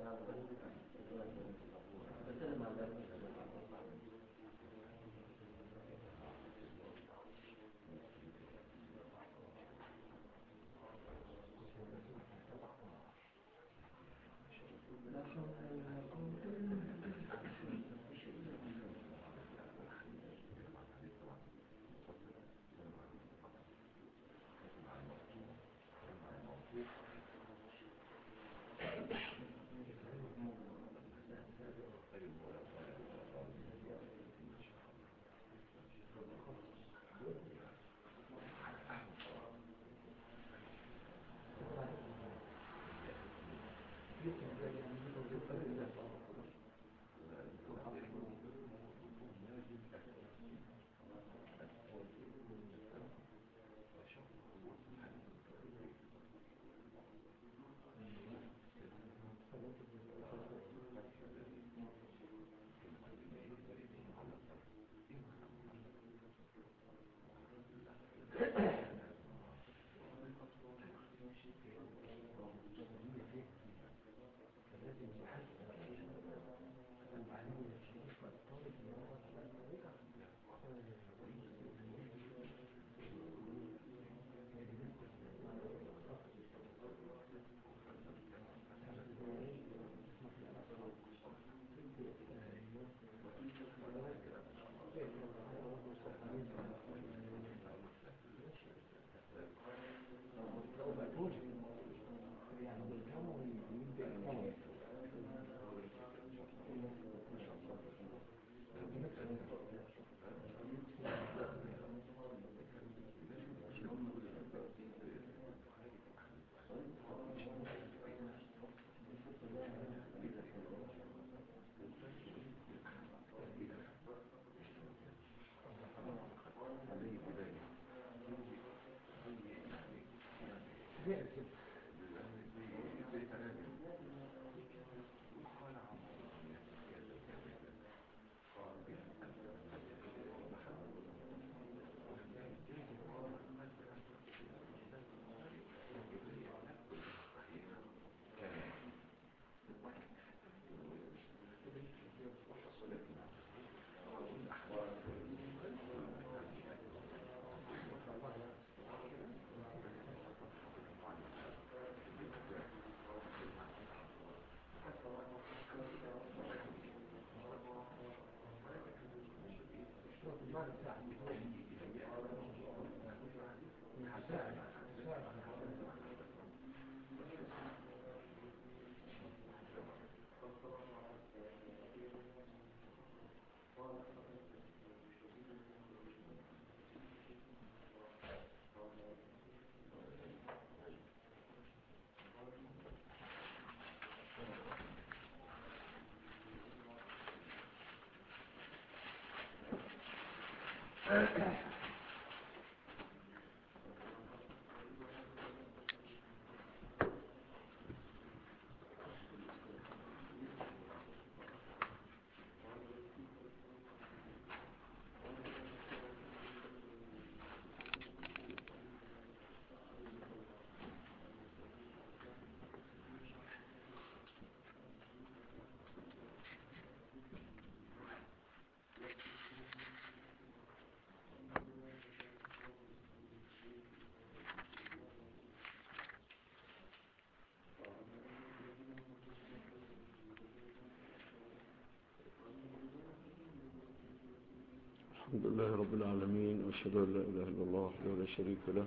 الحمد لله رب العالمين، وأشهد أن لا إله إلا الله وحده لا شريك له،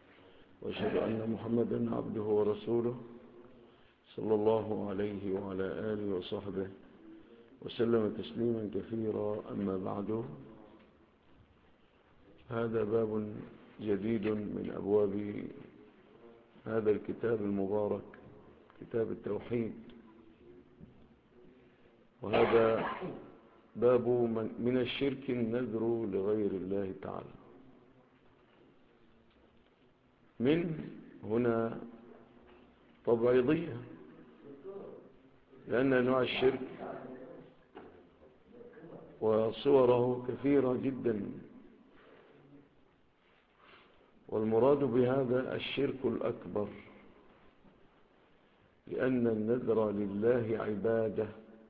وأشهد أن محمدا عبده ورسوله صلى الله عليه وعلى آله وصحبه وسلم تسليما كثيرا. أما بعد، هذا باب جديد من أبواب هذا الكتاب المبارك، كتاب التوحيد، وهذا باب من الشرك النذر لغير الله تعالى. من هنا تبعيضية، لأن أنواع الشرك وصوره كثيرة جدا، والمراد بهذا الشرك الأكبر لأن النذر لله عبادة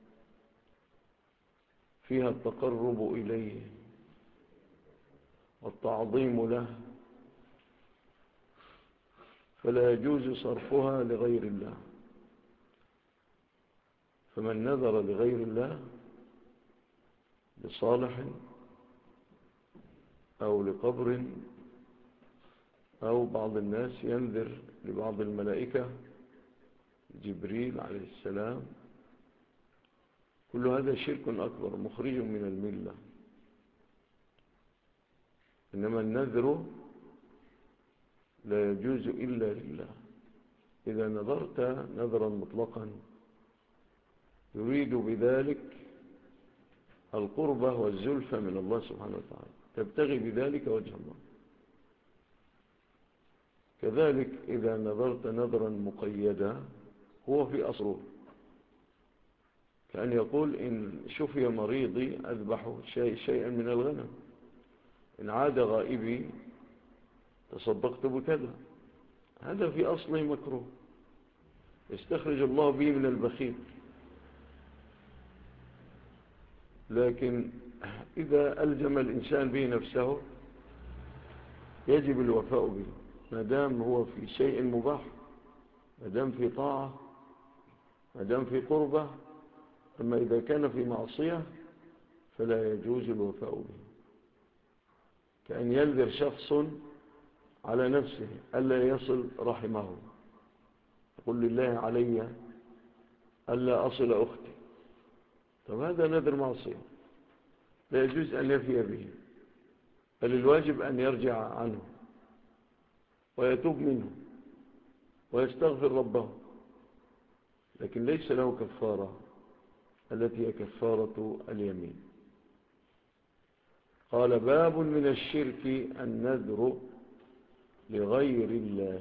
فيها التقرب إليه والتعظيم له، فلا يجوز صرفها لغير الله. فمن نذر لغير الله لصالح أو لقبر أو بعض الناس ينذر لبعض الملائكة، جبريل عليه السلام، كل هذا شرك أكبر مخرج من الملة. إنما النذر لا يجوز إلا لله. إذا نذرت نذرا مطلقا يريد بذلك القربة والزلفة من الله سبحانه وتعالى، تبتغي بذلك وجه الله. كذلك إذا نذرت نذرا مقيدا هو في أصله كأن يقول إن شفي مريضي أذبح شيئا من الغنم، إن عاد غائبي تصدقت بكذا. هذا في أصله مكروه، يستخرج الله به من البخيل. لكن إذا ألزم الإنسان به نفسه يجب الوفاء به، ما دام هو في شيء مباح، ما دام في طاعة، ما دام في قربة. أما إذا كان في معصية فلا يجوز الوفاء به. كأن ينذر شخص على نفسه ألا يصل رحمه، يقول لله علي ألا أصل أختي. طب هذا نذر معصية لا يجوز أن يفي به، بل الواجب أن يرجع عنه ويتوب منه ويستغفر ربه، لكن ليس له كفارة التي هي كفارة اليمين. قال باب من الشرك النذر لغير الله.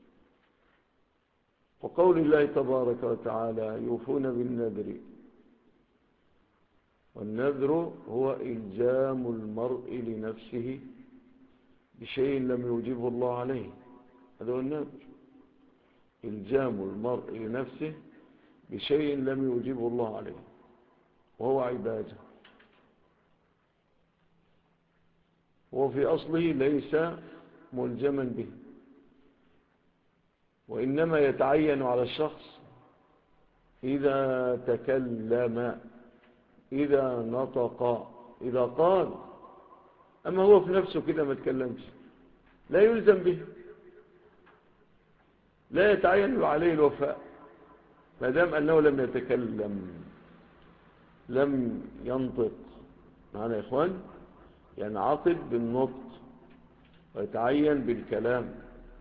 وقول الله تبارك وتعالى يوفون بالنذر، والنذر هو إلزام المرء لنفسه بشيء لم يوجبه الله عليه. هذا هو النذر، إلزام المرء لنفسه بشيء لم يوجبه الله عليه، وهو عبادة. وفي أصله ليس ملزما به، وإنما يتعين على الشخص إذا تكلم، إذا نطق، إذا قال. أما هو في نفسه كده ما تكلمش لا يلزم به، لا يتعين عليه الوفاء ما دام أنه لم يتكلم، لم ينطق. معنا يا إخوان، ينعقد بالنطق ويتعين بالكلام.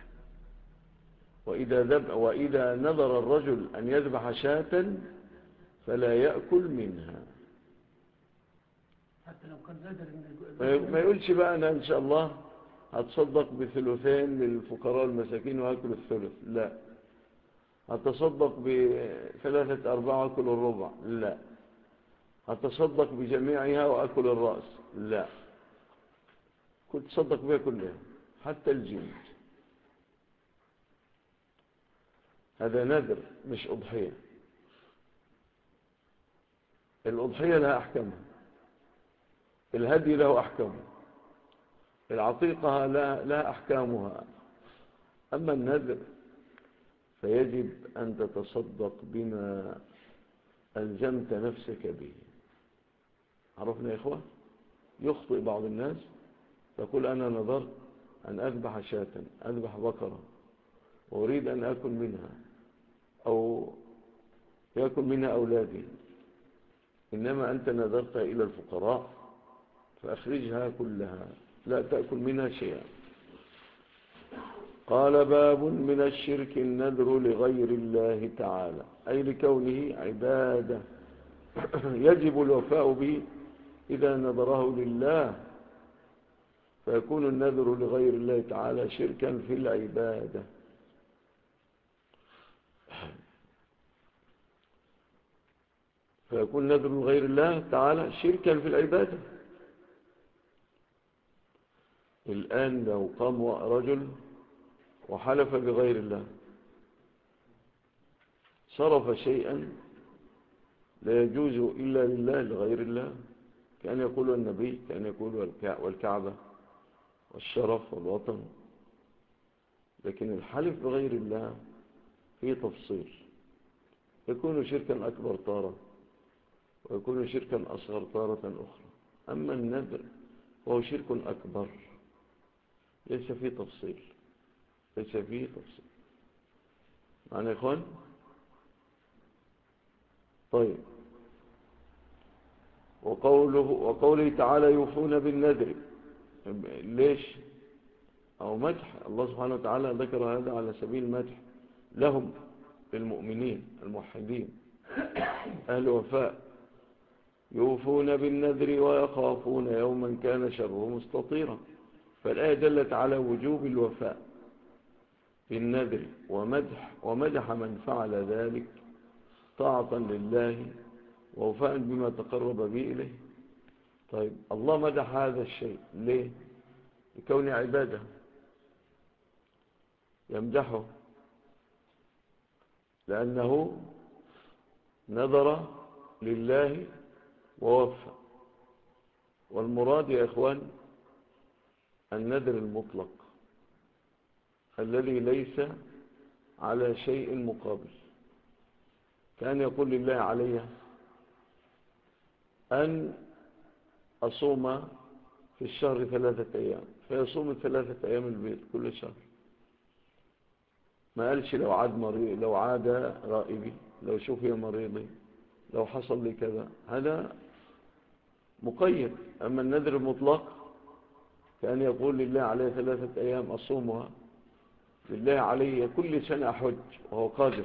وإذا نذر الرجل أن يذبح شاة فلا يأكل منها، حتى لو كان نذر ما يقولش بقى أنا إن شاء الله هتصدق بثلثين للفقراء المساكين وأكل الثلث، لا. هتصدق بثلاثة أرباع وأكل الربع، لا. هتصدق بجميعها وأكل الرأس، لا. كنت تصدق بها كلها حتى الجلد. هذا نذر مش أضحية. الأضحية لها أحكامها، الهدي له أحكامه، العقيقة لها أحكامها. أما النذر فيجب أن تتصدق بما ألزمت نفسك به. عرفنا يا إخوة؟ يخطئ بعض الناس تقول أنا نذرت أن أذبح شاة، أذبح بقرة، وأريد أن أكل منها أو يأكل منها أولادي، إنما أنت نذرت إلى الفقراء فأخرجها كلها، لا تأكل منها شيئا. قال باب من الشرك النذر لغير الله تعالى، أي لكونه عبادة يجب الوفاء به إذا نذره لله، فيكون النذر لغير الله تعالى شركا في العبادة. فيكون نذر لغير الله تعالى شركا في العبادة. الآن لو قام رجل وحلف بغير الله صرف شيئا لا يجوز إلا لله لغير الله، كان يقول النبي، كان يقول والكعبة والشرف والوطن. لكن الحلف بغير الله فيه تفصيل، يكون شركا أكبر تارة ويكون شركا أصغر تارة أخرى. أما النذر فهو شرك أكبر، ليس فيه تفصيل، ليس فيه تفصيل. معنى يا إخوان؟ طيب، وقوله تعالى يوفون بالنذر، ليش؟ أو مدح، الله سبحانه وتعالى ذكر هذا على سبيل المدح لهم، للمؤمنين الموحدين أهل وفاء. يوفون بالنذر ويخافون يوما كان شره مستطيرا. فالآية دلت على وجوب الوفاء بالنذر، ومدح من فعل ذلك طاعة لله ووفاء بما تقرب به إليه. طيب، الله مدح هذا الشيء ليه؟ لكون عباده، يمدحه لأنه نذر لله ووفى. والمراد يا إخوان النذر المطلق الذي ليس على شيء مقابل. كان يقول لله علي أن أصوم في الشهر 3 أيام، فيصوم 3 أيام البيت كل شهر. ما قالش لو عاد مريض، لو عاد غائبي، لو شفي مريضي، لو حصل لي كذا، هذا مقيد. أما النذر المطلق كان يقول لله عليه 3 أيام أصومها، لله علي كل سنة أحج وهو قادر،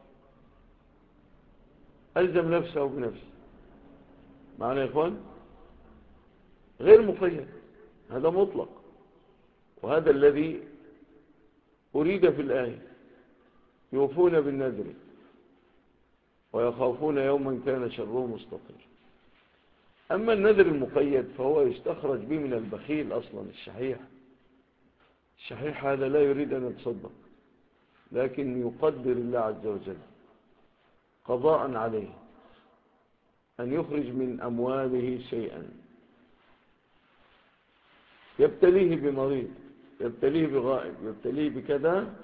ألزم نفسه بنفسه. معنى يا إخوان غير مقيد، هذا مطلق. وهذا الذي أريد في الآية، يوفون بالنذر ويخافون يوما كان شره مستطير. أما النذر المقيد فهو يستخرج به من البخيل أصلا، الشحيح. الشحيح هذا لا يريد أن يتصدق، لكن يقدر الله عز وجل قضاء عليه أن يخرج من أمواله شيئا، يبتليه بمريض، يبتليه بغائب، يبتليه بكذا،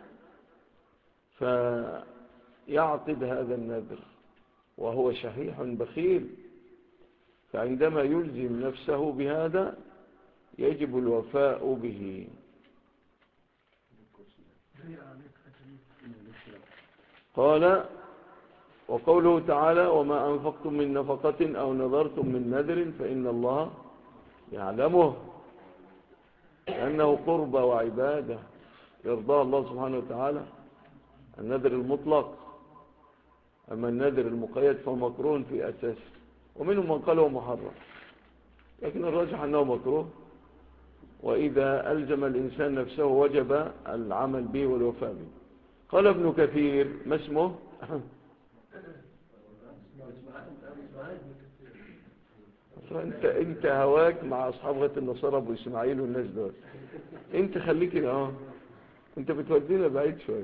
فيعقد هذا النذر وهو شحيح بخيل. فعندما يلزم نفسه بهذا يجب الوفاء به. قال وقوله تعالى وما أنفقتم من نفقة أو نذرتم من نذر فإن الله يعلمه، لأنه قربى وعبادة يرضى الله سبحانه وتعالى، النذر المطلق. أما النذر المقيد فمكروه في أساسه، ومنهم من قال هو محرم، لكن الراجح أنه مكروه. وإذا ألزم الإنسان نفسه وجب العمل به والوفاء به. قال ابن كثير، ما اسمه؟ انت هواك مع أصحاب غير النصارى أبو إسماعيل والناس دول، انت خليك هنا، انت بتودينا بعيد شوية.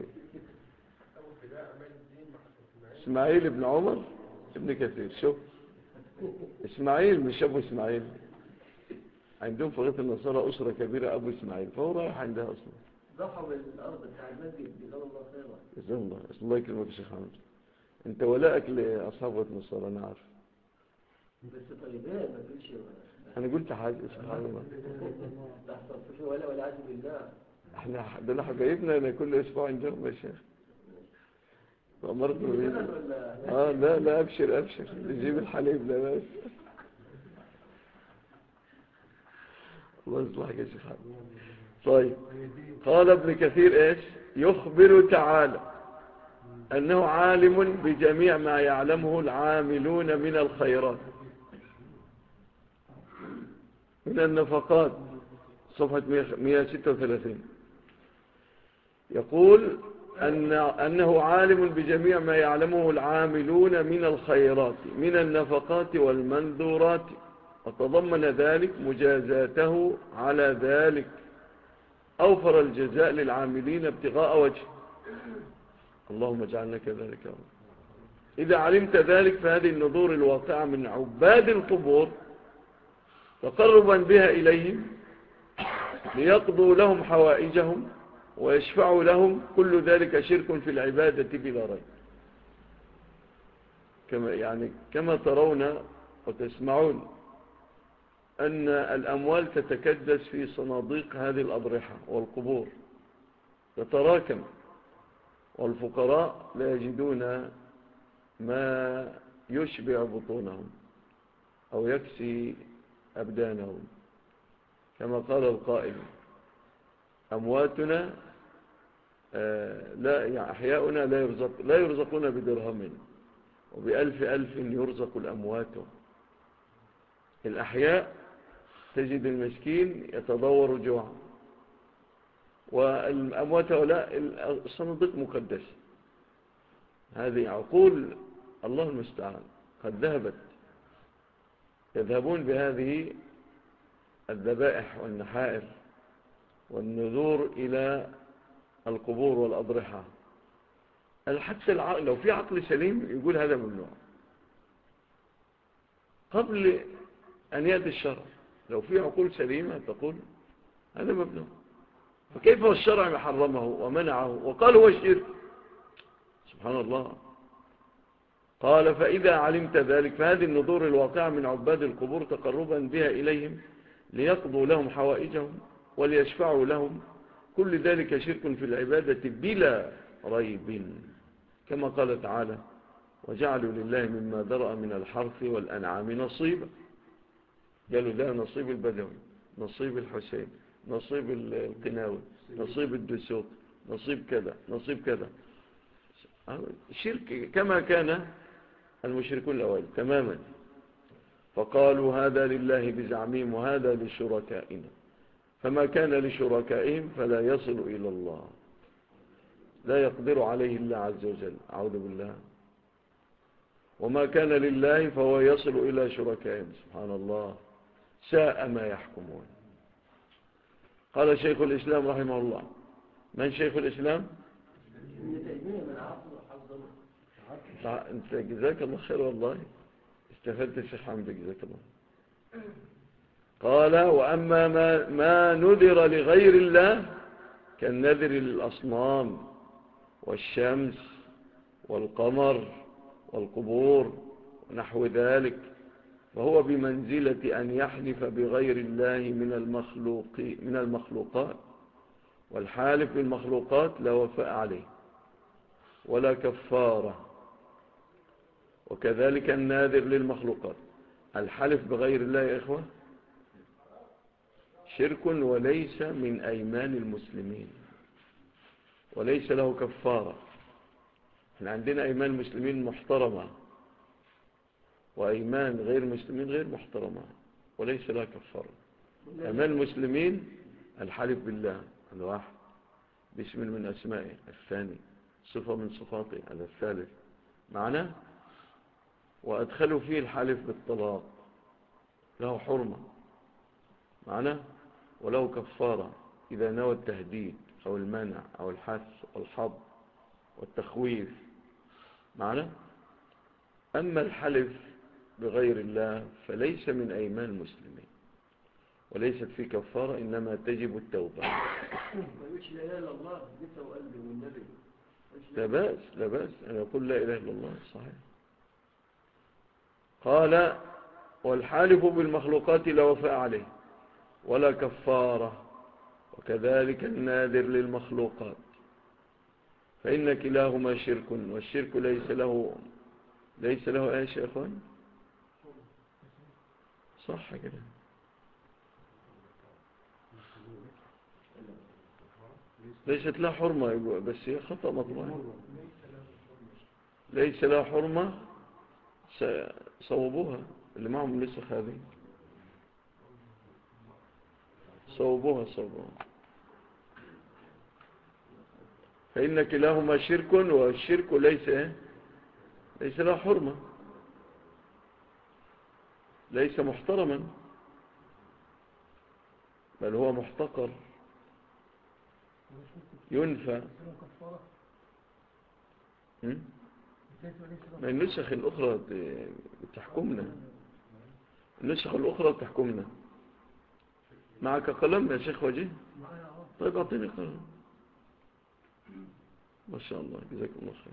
إسماعيل ابن عمر ابن كثير، شوف إسماعيل مش أبو إسماعيل، عندهم في غير النصارى أسرة كبيرة أبو إسماعيل، فهو رايح عندها أصلا. ضحوا الأرض بتاع المسجد جزاه الله خيرا. جزاه الله، الله يكرمك يا شيخ حمد. انت ولائك لأصحاب غير النصارى أنا عارف، بس طيبين ما تقولش. أنا قلت حاجة سبحان الله. لا تصفي ولا عز بالله. احنا دول حبايبنا، أنا كل أسبوع عندهم يا شيخ. فأمرت لا أبشر نجيب الحليب لا بس. الله يصلحك يا شيخ حمد. طيب، قال ابن كثير ايش؟ يخبر تعالى أنه عالم بجميع ما يعلمه العاملون من الخيرات من النفقات. صفحة 136 يقول أنه عالم بجميع ما يعلمه العاملون من الخيرات من النفقات والمنذورات، وتضمن ذلك مجازاته على ذلك، أوفر الجزاء للعاملين ابتغاء وجه. اللهم اجعلنا كذلك. إذا علمت ذلك فهذه النذور الواقعة من عباد القبور تقربا بها إليهم ليقضوا لهم حوائجهم ويشفعوا لهم، كل ذلك شرك في العبادة بلا ريب. كما ترون وتسمعون أن الأموال تتكدس في صناديق هذه الأضرحة والقبور تتراكم، والفقراء لا يجدون ما يشبع بطونهم أو يكسي أبدانهم، كما قال القائل: أمواتنا أحياؤنا لا يرزقون بدرهم، وبألف ألف يرزق الأموات. الأحياء تجد المسكين يتضور جوعا، والأموات هؤلاء الصناديق مقدسة. هذه عقول الله المستعان قد يذهبون بهذه الذبائح والنحائر والنذور إلى القبور والأضرحة. حتى لو في عقل سليم يقول هذا ممنوع قبل أن يأتي الشرع. لو في عقول سليمة تقول هذا ممنوع، فكيف الشرع حرمه ومنعه وقال هو الشرك؟ سبحان الله. قال: فإذا علمت ذلك فهذه النذور الواقعة من عباد القبور تقربا بها إليهم ليقضوا لهم حوائجهم وليشفعوا لهم، كل ذلك شرك في العبادة بلا ريب، كما قال تعالى: وجعلوا لله مما ذرأ من الحرث والأنعام نصيبا. قالوا ده نصيب البدوي، نصيب الحسين، نصيب القناوي، نصيب الدسوق، نصيب كذا، نصيب كذا. شرك كما كان المشركون الأول تماما. فقالوا هذا لله بزعمهم وهذا لشركائنا، فما كان لشركائهم فلا يصل إلى الله، لا يقدر عليه الله عز وجل، أعوذ بالله. وما كان لله فهو يصل إلى شركائهم. سبحان الله، ساء ما يحكمون. قال شيخ الإسلام رحمه الله. من شيخ الإسلام؟ انت جزاك الله خير، والله استفدت الشيخ حمد، جزاك الله. قال: وأما ما نذر لغير الله كالنذر للأصنام والشمس والقمر والقبور ونحو ذلك، فهو بمنزلة أن يحلف بغير الله من المخلوقات، والحالف بالمخلوقات لا وفاء عليه ولا كفارة. وكذلك الناذر للمخلوقات. الحلف بغير الله يا إخوة شرك وليس من أيمان المسلمين، وليس له كفارة. احنا عندنا أيمان المسلمين محترمة، وأيمان غير المسلمين غير محترمة وليس لها كفارة. أيمان المسلمين الحلف بالله الواحد باسم من أسمائه، الثاني صفة من صفاته، هذا الثالث معنى. وأدخلوا فيه الحلف بالطلاق، له حرمة معنى، وله كفارة إذا نوى التهديد أو المنع أو الحث والحظ والتخويف معنى. أما الحلف بغير الله فليس من أيمان المسلمين وليست فيه كفارة، إنما تجب التوبة. لا بأس أن يقول لا إله إلا الله، صحيح. قال: والحالف بالمخلوقات لا وفاء عليه ولا كفارة، وكذلك الناذر للمخلوقات، فإن كلاهما شرك، والشرك ليس له ايش يا اخوان؟ صح كده. ليست له حرمة، بس هي خطأ مطبوع. ليس له حرمة، صوبوها اللي معهم نسخ هذه، صوبوها. فإن كلاهما شرك، والشرك ليس له حرمة، ليس محترما، بل هو محتقر ينفى. ما النسخ الأخرى تحكمنا، النسخ الأخرى تحكمنا. معك قلم يا شيخ وجيه؟ طيب أعطيني قلم. ما شاء الله، جزاك الله خير.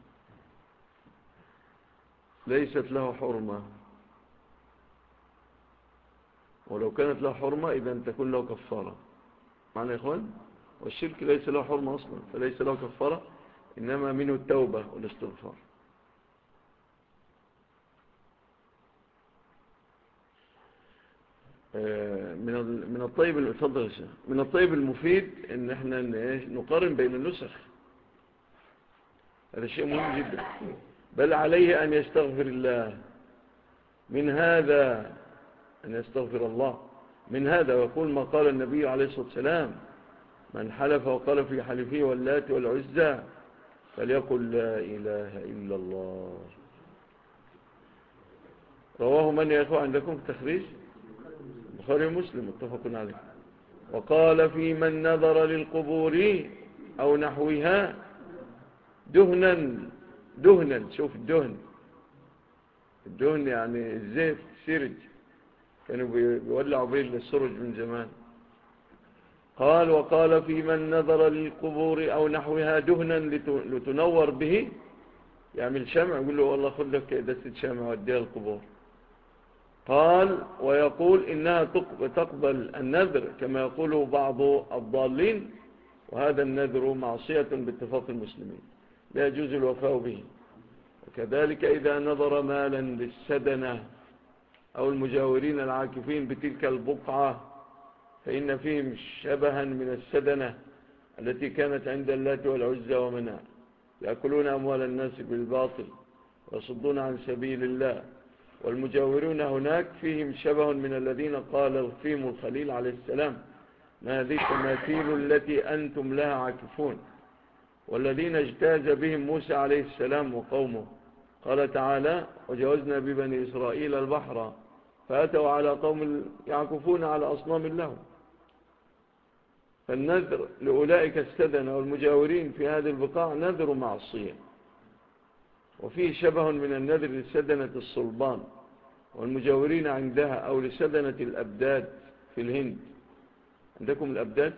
ليست له حرمة، ولو كانت له حرمة إذا تكون له كفارة. معنى يا إخوان، والشرك ليس له حرمة أصلا، فليس له كفارة، إنما منه التوبة والاستغفار. من الطيب من الطيب المفيد ان احنا نقارن بين النسخ. هذا شيء مهم جدا. بل عليه ان يستغفر الله من هذا، ان يستغفر الله من هذا، ويقول ما قال النبي عليه الصلاة والسلام: من حلف وقال في حلفه واللات والعزى فليقل لا إله إلا الله. رواه من يا أخوة عندكم في التخريج؟ البخاري ومسلم متفق عليه. وقال في من نظر للقبور أو نحوها دهنا، شوف الدهن يعني الزيت، سيرج، كانوا بيولعوا به السرج من زمان. قال: وقال في من نظر للقبور أو نحوها دهنا لتنور به، يعمل شمع، يقول له والله خذ لك دستة شمع وديها القبور. قال: ويقول إنها تقبل النذر كما يقوله بعض الضالين، وهذا النذر معصية باتفاق المسلمين، لا يجوز الوفاء به. وكذلك إذا نظر مالا للسدنة أو المجاورين العاكفين بتلك البقعة فإن فيهم شبها من السدنة التي كانت عند اللات والعزى ومناة، يأكلون أموال الناس بالباطل ويصدون عن سبيل الله. والمجاورون هناك فيهم شبه من الذين قال فيهم الخليل عليه السلام: ما هذه التماثيل التي أنتم لها عاكفون. والذين اجتاز بهم موسى عليه السلام وقومه، قال تعالى: وجاوزنا ببني إسرائيل البحر فأتوا على قوم يعكفون على أصنام لهم. فالنذر لأولئك السدنة والمجاورين في هذه البقاع نذر معصية، وفيه شبه من النذر لسدنة الصلبان والمجاورين عندها، أو لسدنة الأبداد في الهند. عندكم الأبداد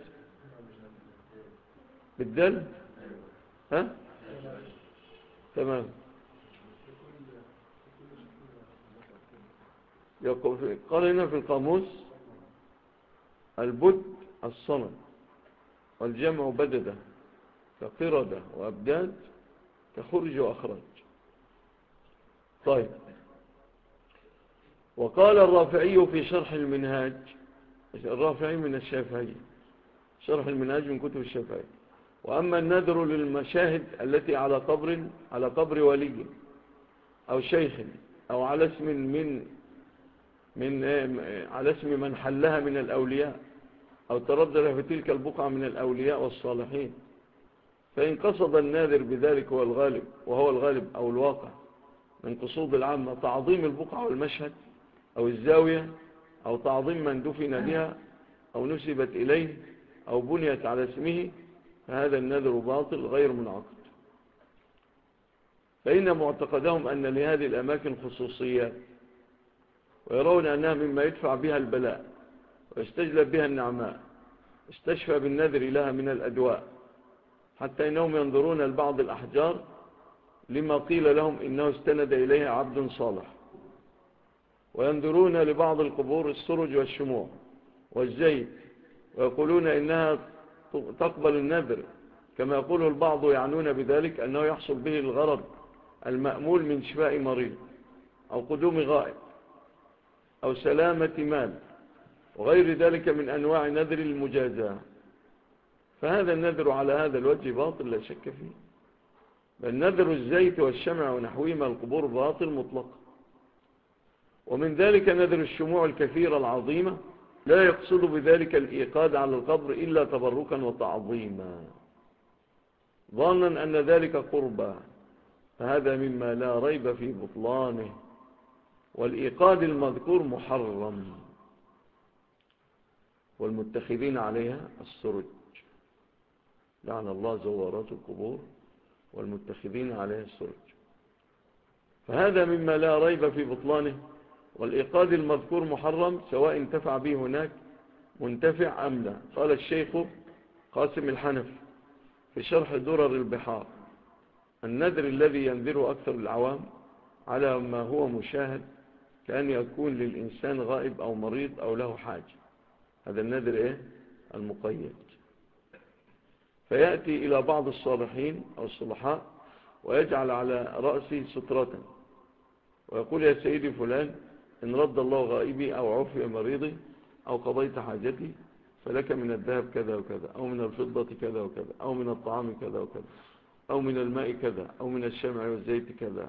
بالدل؟ ها؟ تمام. قال هنا في القاموس: البد الصنم، والجمع بددة، كقردة وأبداد، كخرج وأخرج. طيب. وقال الرافعي في شرح المنهاج، الرافعي من الشافعي، شرح المنهاج من كتب الشافعي: وأما النذر للمشاهد التي على قبر ولي أو شيخ أو على اسم من حلها من الأولياء أو تردد في تلك البقعة من الأولياء والصالحين، فإن قصد الناذر بذلك وهو الغالب أو الواقع من قصود العامة تعظيم البقعة والمشهد أو الزاوية، أو تعظيم من دفن بها أو نسبت إليه أو بنيت على اسمه، فهذا النذر باطل غير منعقد. فإن معتقدهم أن لهذه الأماكن خصوصيات، ويرون أنها مما يدفع بها البلاء ويستجلب بها النعماء، استشفى بالنذر لها من الأدواء، حتى إنهم ينظرون لبعض الأحجار لما قيل لهم إنه استند إليها عبد صالح، وينظرون لبعض القبور السرج والشموع والزيت، ويقولون إنها تقبل النذر، كما يقول البعض يعنون بذلك أنه يحصل به الغرض المأمول من شفاء مريض أو قدوم غائب أو سلامة مال وغير ذلك من أنواع نذر المجازاة. فهذا النذر على هذا الوجه باطل لا شك فيه، بل نذر الزيت والشمع ونحوهما القبور باطل مطلق. ومن ذلك نذر الشموع الكثيرة العظيمة لا يقصد بذلك الإيقاد على القبر إلا تبركا وتعظيما، ظانا أن ذلك قربا، فهذا مما لا ريب في بطلانه، والإيقاد المذكور محرم. والمتخذين عليها السرج، لعن الله زوارات القبور والمتخذين عليها السرج. فهذا مما لا ريب في بطلانه. والإيقاد المذكور محرم سواء انتفع به هناك منتفع أم لا. قال الشيخ قاسم الحنفي في شرح درر البحار: النذر الذي ينذر أكثر العوام على ما هو مشاهد كأن يكون للإنسان غائب أو مريض أو له حاجة. هذا النذر المقيد. فيأتي إلى بعض الصالحين أو الصلحاء ويجعل على رأسي سترة ويقول: يا سيدي فلان، إن رد الله غائبي أو عفي مريضي أو قضيت حاجتي فلك من الذهب كذا وكذا، أو من الفضة كذا وكذا، أو من الطعام كذا وكذا، أو من الماء كذا، أو من الشمع والزيت كذا.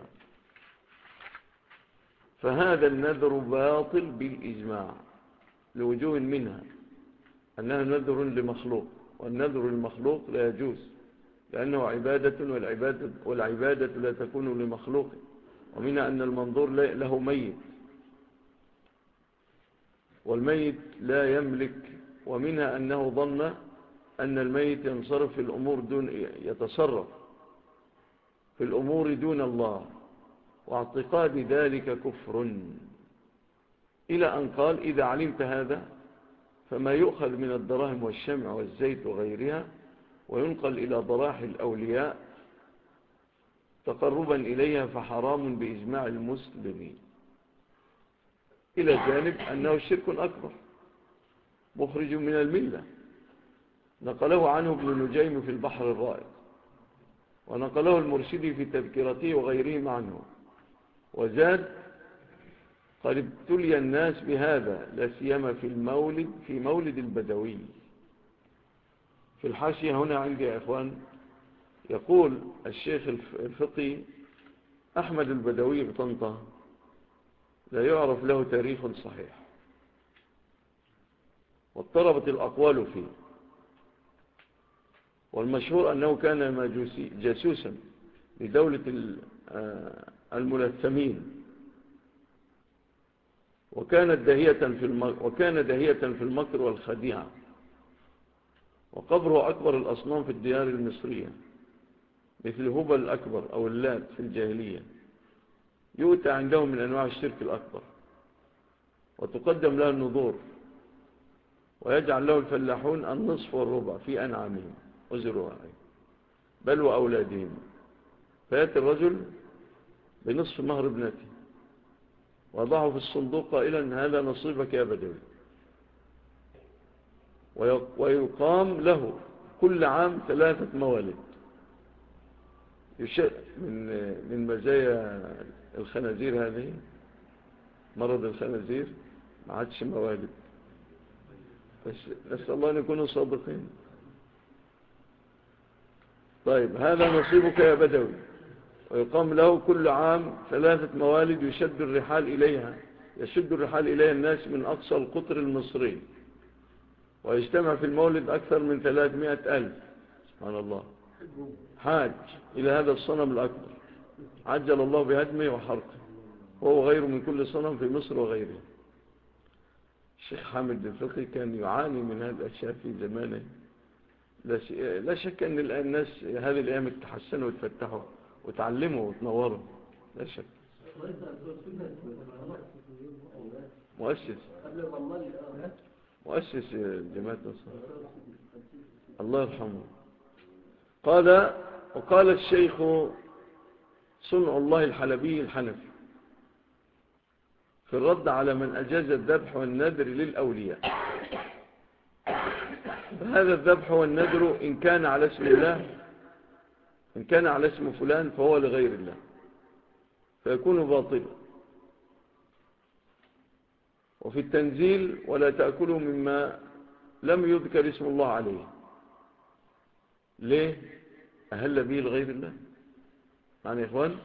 فهذا النذر باطل بالإجماع لوجوه منها أنها نذر لمخلوق، والنذر المخلوق لا يجوز لأنه عبادة، والعبادة لا تكون لمخلوق، ومنها أن المنظور له ميت والميت لا يملك، ومنها أنه ظن أن الميت ينصرف في الأمور يتصرف في الأمور دون الله، واعتقاد ذلك كفر، إلى أن قال: إذا علمت هذا فما يؤخذ من الدراهم والشمع والزيت وغيرها وينقل إلى ضراح الأولياء تقربا إليها فحرام بإجماع المسلمين، إلى جانب أنه شرك أكبر مخرج من الملة، نقله عنه ابن نجيم في البحر الرائق، ونقله المرشدي في تذكرته وغيرهم عنه، وزاد: قد ابتلي الناس بهذا لا سيما في مولد البدوي. في الحاشية هنا عندي يا إخوان يقول الشيخ الفقي: أحمد البدوي بطنطا لا يعرف له تاريخ صحيح، واضطربت الأقوال فيه، والمشهور أنه كان جاسوسا لدولة الملثمين، وكان داهية في المكر والخديعة، وقبره أكبر الأصنام في الديار المصرية مثل هبل الأكبر أو اللات في الجاهلية، يؤتى عندهم من أنواع الشرك الأكبر، وتقدم له النذور، ويجعل له الفلاحون النصف والربع في أنعامهم وزروعهم بل وأولادهم، فيأتي الرجل بنصف مهر ابنته وضعه في الصندوق قائلا: هذا نصيبك يا بدوي، ويقام له كل عام 3 موالد. من مزايا الخنازير هذه، مرض الخنازير، ما عادش موالد، بس نسأل الله أن يكونوا صادقين. طيب، هذا نصيبك يا بدوي، ويقام له كل عام 3 موالد يشد الرحال إليها الناس من أقصى القطر المصري، ويجتمع في المولد أكثر من 300,000 سبحان الله حاج إلى هذا الصنم الأكبر، عجل الله بهدمه وحرقه، وهو غير من كل صنم في مصر وغيره. الشيخ حامد الفقي كان يعاني من هذه الأشياء في زمانه. لا شك أن الناس هذه الأيام تحسنوا وتفتحوا وتعلموا وتنوروا، لا شك. مؤسس جماعة نصر الله يرحمه. وقال الشيخ صنع الله الحلبي الحنفي في الرد على من أجاز الذبح والنذر للأولياء: فهذا الذبح والنذر إن كان على اسم الله، إن كان على اسم فلان فهو لغير الله فيكون باطلا. وفي التنزيل: ولا تأكلوا مما لم يذكر اسم الله عليه. ليه؟ أهل به لغير الله. معنى يا إخوان،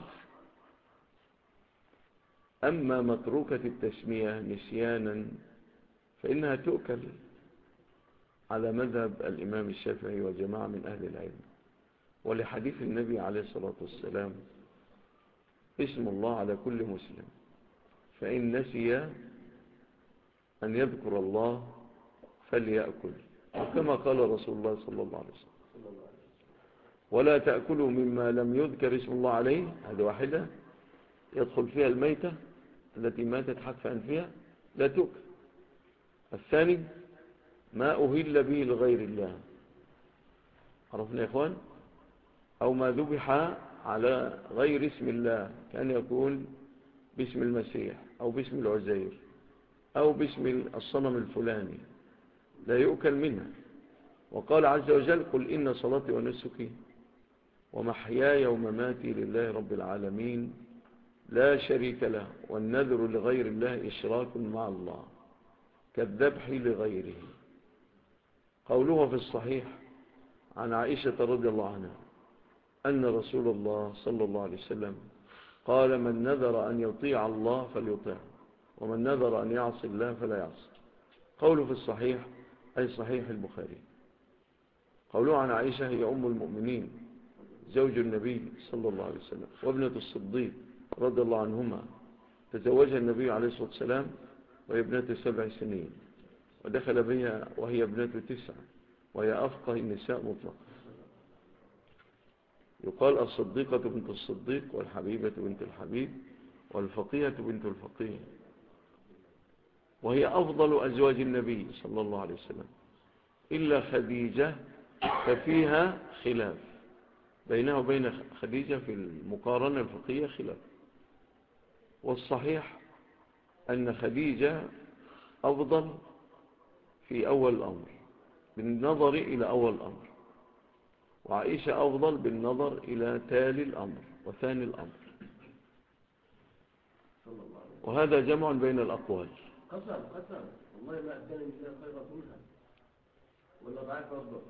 أما متروكة التسمية نسيانا فإنها تؤكل على مذهب الإمام الشافعي وجماعة من أهل العلم، ولحديث النبي عليه الصلاة والسلام: اسم الله على كل مسلم، فإن نسي أن يذكر الله فليأكل، كما قال رسول الله صلى الله عليه وسلم. ولا تأكلوا مما لم يذكر اسم الله عليه، هذه واحدة. يدخل فيها الميتة التي ماتت حتف أنفها لا تؤكل. الثاني ما أهل به لغير الله، عرفنا يا إخوان، أو ما ذبح على غير اسم الله، كان يكون باسم المسيح أو باسم العزير أو باسم الصنم الفلاني لا يؤكل منها. وقال عز وجل قل إن صلاتي ونسكي ومحياي ومماتي لله رب العالمين لا شريك له والنذر لغير الله إشراك مع الله كالذبح لغيره. قوله في الصحيح عن عائشة رضي الله عنها أن رسول الله صلى الله عليه وسلم قال من نذر أن يطيع الله فليطيع ومن نذر أن يعصي الله فلا يعصي. قوله في الصحيح أي صحيح البخاري. قوله عن عائشة هي أم المؤمنين زوج النبي صلى الله عليه وسلم وابنة الصديق رضي الله عنهما، تزوجها النبي عليه الصلاة والسلام وهي ابنة 7 سنين ودخل بها وهي ابنة 9 وهي أفقه النساء مطلقا. يقال الصديقة بنت الصديق والحبيبة بنت الحبيب والفقيهة بنت الفقيه، وهي أفضل أزواج النبي صلى الله عليه وسلم إلا خديجة ففيها خلاف بينها وبين خديجة في المقارنة الفقهية خلاف. والصحيح أن خديجة أفضل في أول الأمر بالنظر إلى أول الأمر، وعائشة أفضل بالنظر إلى تالي الأمر وثاني الأمر، وهذا جمع بين الأقوال. قسم والله ما أبداني من الله خيرا منها ولا ضعيف أفضل.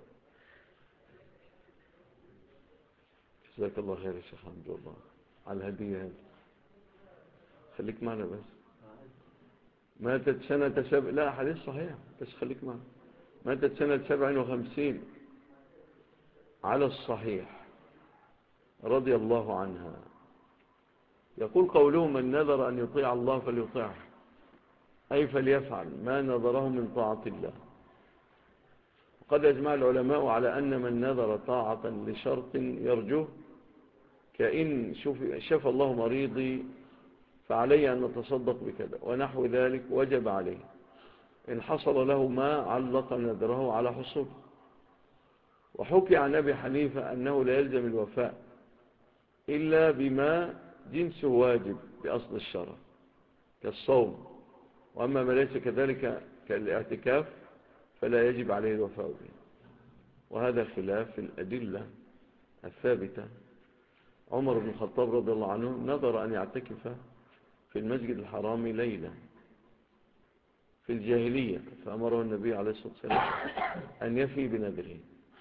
جزاك الله خير يا شيخ حمد الله على الهدية هذه. خليك معنا بس. ماتت سنة لا حديث صحيح بس خليك معنا. ماتت سنة 57 على الصحيح رضي الله عنها. يقول قوله من نذر أن يطيع الله فليطيعه أي فليفعل ما نذره من طاعة الله. وقد أجمع العلماء على أن من نذر طاعة لشرط يرجوه كأن شف الله مريضي فعلي أن نتصدق بكذا ونحو ذلك وجب عليه إن حصل له ما علق نذره على حصول. وحكي عن أبي حنيفة أنه لا يلزم الوفاء إلا بما جنسه واجب بأصل الشرع كالصوم، وأما ما ليس كذلك كالاعتكاف فلا يجب عليه الوفاء به. وهذا خلاف الأدلة الثابتة. عمر بن الخطاب رضي الله عنه نذر أن يعتكف في المسجد الحرام ليلة في الجاهلية فأمره النبي عليه الصلاة والسلام أن يفي بنذره.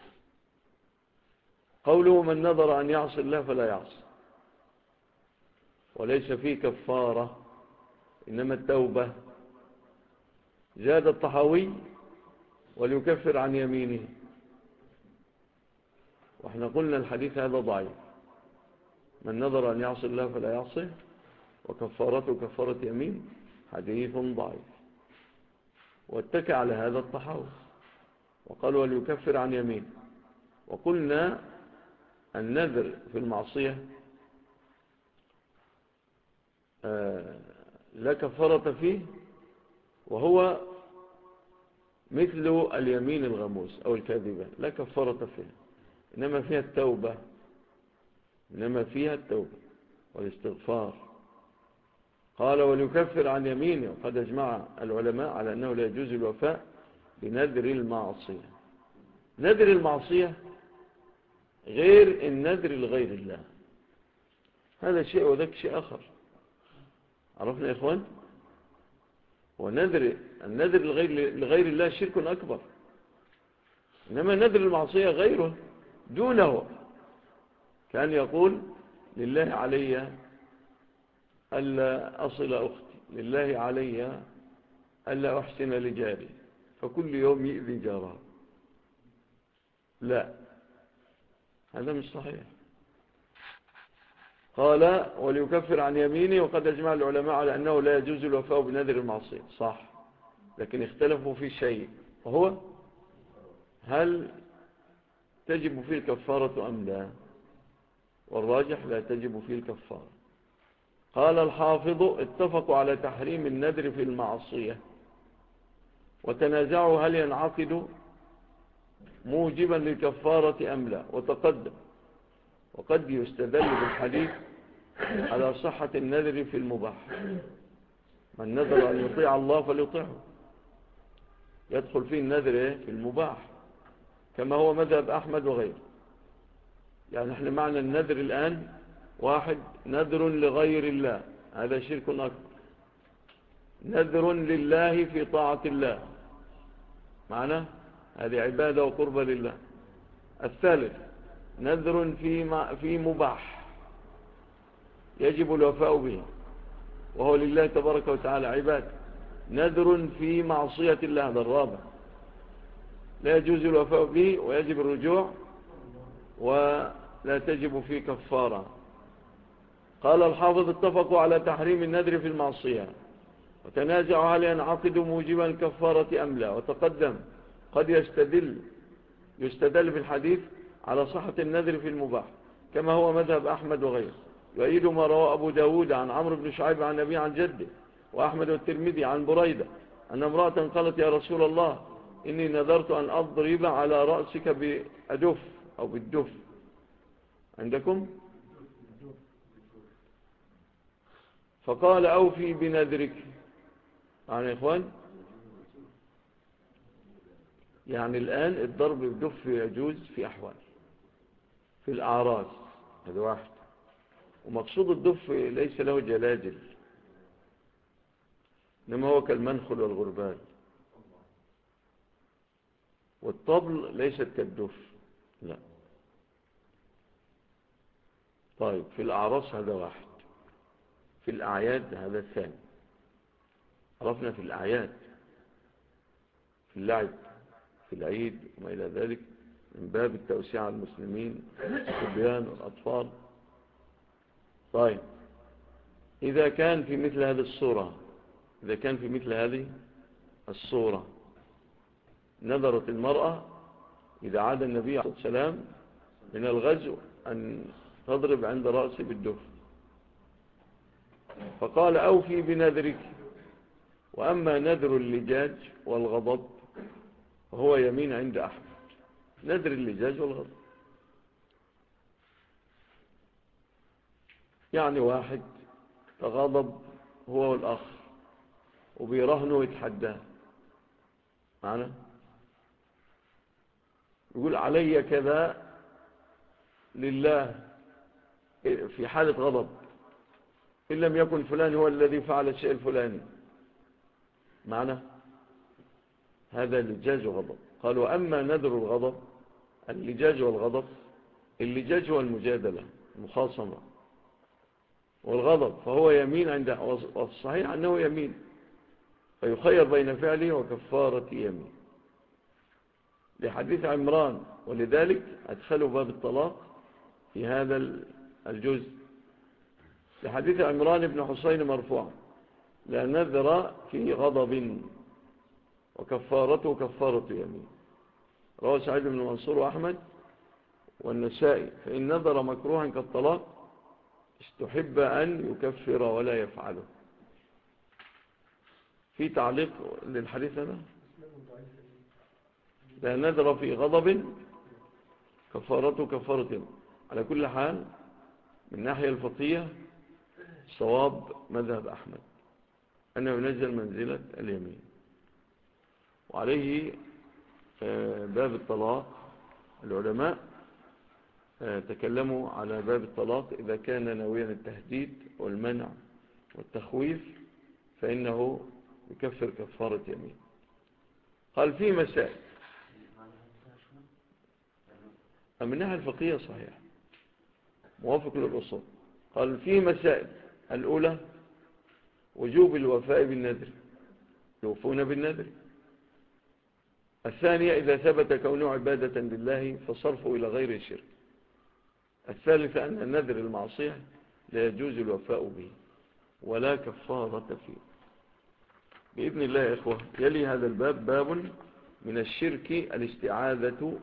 قوله من نذر أن يعصي الله فلا يعصي وليس فيه كفارة إنما التوبة. زاد الطحاوي وليكفر عن يمينه، وإحنا قلنا الحديث هذا ضعيف. من نذر أن يعصي الله فلا يعصي وكفارته كفارة يمين حديث ضعيف. واتكى على هذا الطحاوي وقال وليكفر عن يمين. وقلنا النذر في المعصية لا كفارة فيه وهو مثل اليمين الغموس أو الكاذبة لا كفارة فيه، إنما فيها التوبة والاستغفار. قال وليكفر عن يمينه. وقد اجمع العلماء على أنه لا يجوز الوفاء بنذر المعصية. نذر المعصية غير النذر لغير الله، هذا شيء وذاك شيء آخر. عرفنا يا إخوان؟ النذر لغير الله شرك أكبر، إنما نذر المعصية غيره دونه. كان يقول لله علي ألا أصل أختي، لله علي ألا أحسن لجاري، فكل يوم يؤذي جاره. لا، هذا مش صحيح. قال وليكفر عن يمينه. وقد أجمع العلماء على أنه لا يجوز الوفاء بنذر المعصية، صح، لكن اختلفوا في شيء وهو هل تجب فيه الكفارة أم لا؟ والراجح لا تجب فيه الكفارة. قال الحافظ اتفقوا على تحريم النذر في المعصية وتنازعوا هل ينعقد موجبا للكفارة أم لا، وتقدم وقد يستدل بالحديث على صحة النذر في المباح. من نذر أن يطيع الله فليطيعه، يدخل فيه النذر في المباح كما هو مذهب أحمد وغيره. يعني احنا معنى النذر الآن واحد نذر لغير الله، هذا شرك أكبر. نذر لله في طاعة الله، معنى هذه عبادة وقربة لله. الثالث نذر في مباح يجب الوفاء به وهو لله تبارك وتعالى عبادة. نذر في معصية الله، هذا الرابع لا يجوز الوفاء به ويجب الرجوع ولا تجب فيه كفارة. قال الحافظ اتفقوا على تحريم النذر في المعصية وتنازعوا هل ينعقد موجبا الكفارة أم لا، وتقدم قد يستدل في الحديث على صحة النذر في المباح كما هو مذهب أحمد وغيره. يؤيد ما روى أبو داود عن عمرو بن شعيب عن نبي عن جده، وأحمد والترمذي عن بريدة أن امرأة قالت يا رسول الله إني نذرت أن أضرب على رأسك بأدف أو بالدف. عندكم؟ فقال أوفي بنذرك. يعني يا إخوان، يعني الآن الضرب بالدف يجوز في أحوال، في الأعراس، هذا واحد. ومقصود الدف ليس له جلاجل، إنما هو كالمنخل والغربال. والطبل ليست كالدف، لا. طيب في الأعراس هذا واحد، في الأعياد هذا الثاني. عرفنا في الأعياد، في اللعب في العيد وما إلى ذلك من باب التوسيع على المسلمين الصبيان والأطفال. طيب إذا كان في مثل هذه الصورة نذرت المرأة إذا عاد النبي عليه الصلاة والسلام من الغزو أن تضرب عند رأسه بالدف، فقال أوفي بنذرك. وأما نذر اللجاج والغضب فهو يمين عند أحمد. نذر اللجاج والغضب يعني واحد تغضب هو والأخ وبيرهنوا ويتحداه، معنا يقول علي كذا لله في حالة غضب إن لم يكن فلان هو الذي فعل الشيء الفلاني، معنا هذا اللجاج وغضب. قال وأما نذر الغضب اللجاج والغضب، اللجاج هو المجادلة المخاصمة، والغضب فهو يمين عند، والصحيح أنه يمين، فيخير بين فعله وكفارة يمين لحديث عمران، ولذلك أدخلوا باب الطلاق في هذا الجزء لحديث عمران بن حسين مرفوعا لا نذر في غضب وكفارته كفارة يمين. رواه سعيد بن منصور وأحمد والنسائي. فإن نذر مكروها كالطلاق استحب أن يكفر ولا يفعله. في تعليق للحديث هذا؟ لا نذر في غضب كفارته كفارة يمين. على كل حال من ناحية الفقهية صواب مذهب أحمد أنه ينزل منزلة اليمين. وعليه باب الطلاق العلماء تكلموا على باب الطلاق إذا كان ناويا التهديد والمنع والتخويف فإنه يكفر كفارة يمين. قال في مسائل من الناحية الفقهية صحيح موافق للأصول. قال في مسائل الأولى وجوب الوفاء بالنذر، يوفون بالنذر. الثانية إذا ثبت كونه عبادة لله فصرفه إلى غير الشرك. الثالثة أن النذر المعصية لا يجوز الوفاء به ولا كفارة فيه. بإذن الله يا إخوة يلي هذا الباب باب من الشرك الاستعاذة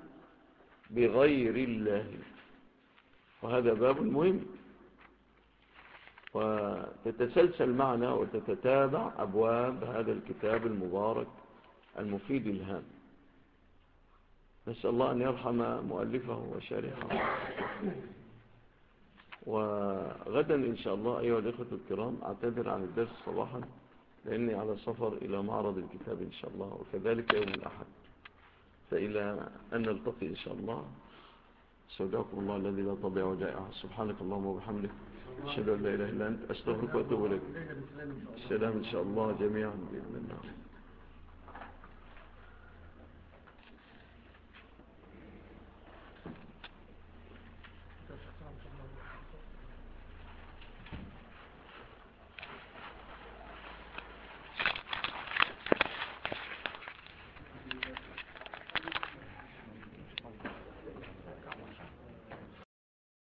بغير الله، وهذا باب مهم. وتتسلسل معنا وتتتابع أبواب هذا الكتاب المبارك المفيد الهام. نسأل الله أن يرحم مؤلفه وشارحه. وغدا إن شاء الله أيها الإخوة الكرام أعتذر عن الدرس صباحا لأني على سفر إلى معرض الكتاب إن شاء الله، وكذلك يوم الأحد. فإلى أن نلتقي إن شاء الله، استودعكم الله الذي لا تضيع ودائعه. سبحانك اللهم وبحمدك، أشهد أن لا إله إلا أنت، أستغفرك وأتوب إليك. السلام إن شاء الله جميعا بإذن الله.